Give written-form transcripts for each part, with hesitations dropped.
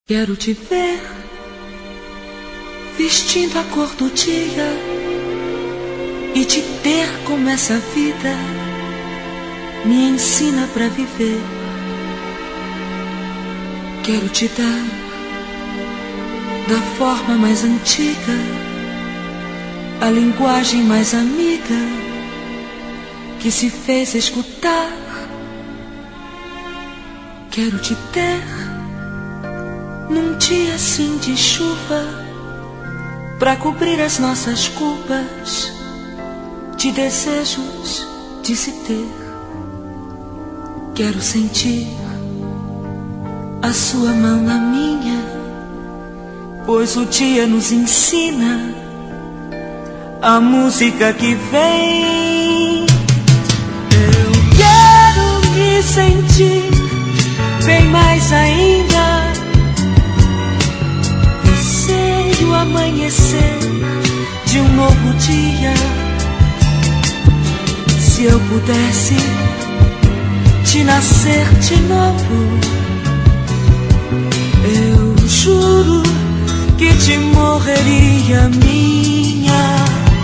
Quero te ver vestindo a cor do dia e te ter como essa vida me ensina pra viver. Quero te dar da forma mais antiga, a linguagem mais amiga que se fez escutar. Quero te ter num dia assim de chuva, pra cobrir as nossas culpas de desejos de se ter. Quero sentir a sua mão na minha, pois o dia nos ensina a música que vem. Eu quero me sentir bem mais ainda, você e o amanhecer de um novo dia. Se eu pudesse te nascer de novo, eu juro que te morreria minha.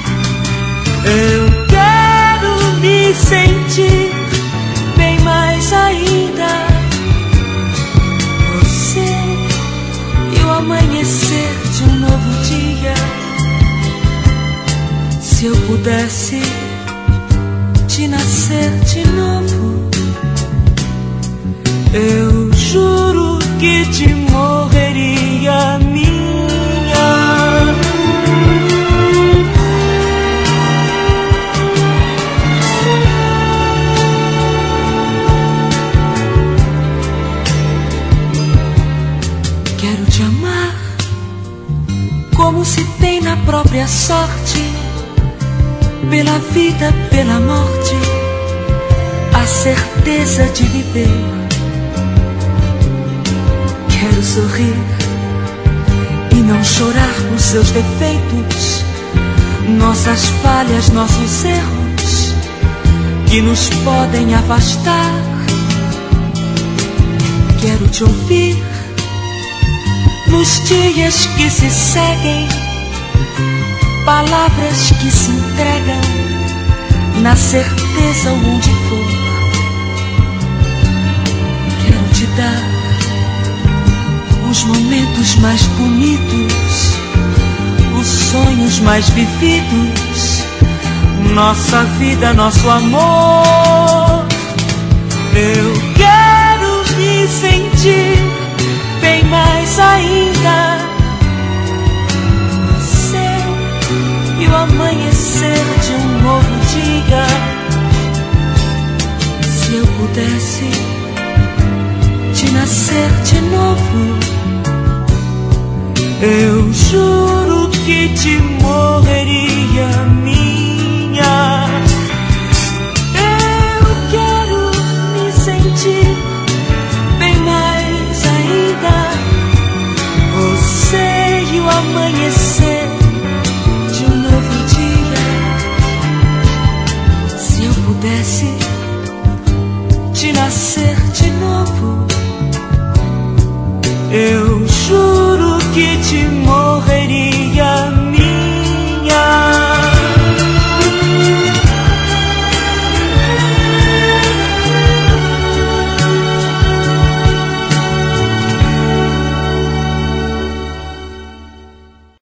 Eu quero me sentir bem mais ainda, você e o amanhecer de um novo dia. Se eu pudesse te nascer de novo, eu juro que te morreria minha. Quero te amar como se tem na própria sorte, pela vida, pela morte, a certeza de viver. Quero sorrir e não chorar por seus defeitos, nossas falhas, nossos erros que nos podem afastar. Quero te ouvir nos dias que se seguem, palavras que se entregam na certeza onde for. Quero te dar os momentos mais bonitos, os sonhos mais vividos, nossa vida, nosso amor. Eu quero me sentir bem mais ainda, você e o amanhecer de um novo dia. Se eu pudesse te nascer de novo, eu juro que te morreria minha. Eu quero me sentir bem mais ainda, você e o amanhecer de um novo dia. Se eu pudesse te nascer de novo, eu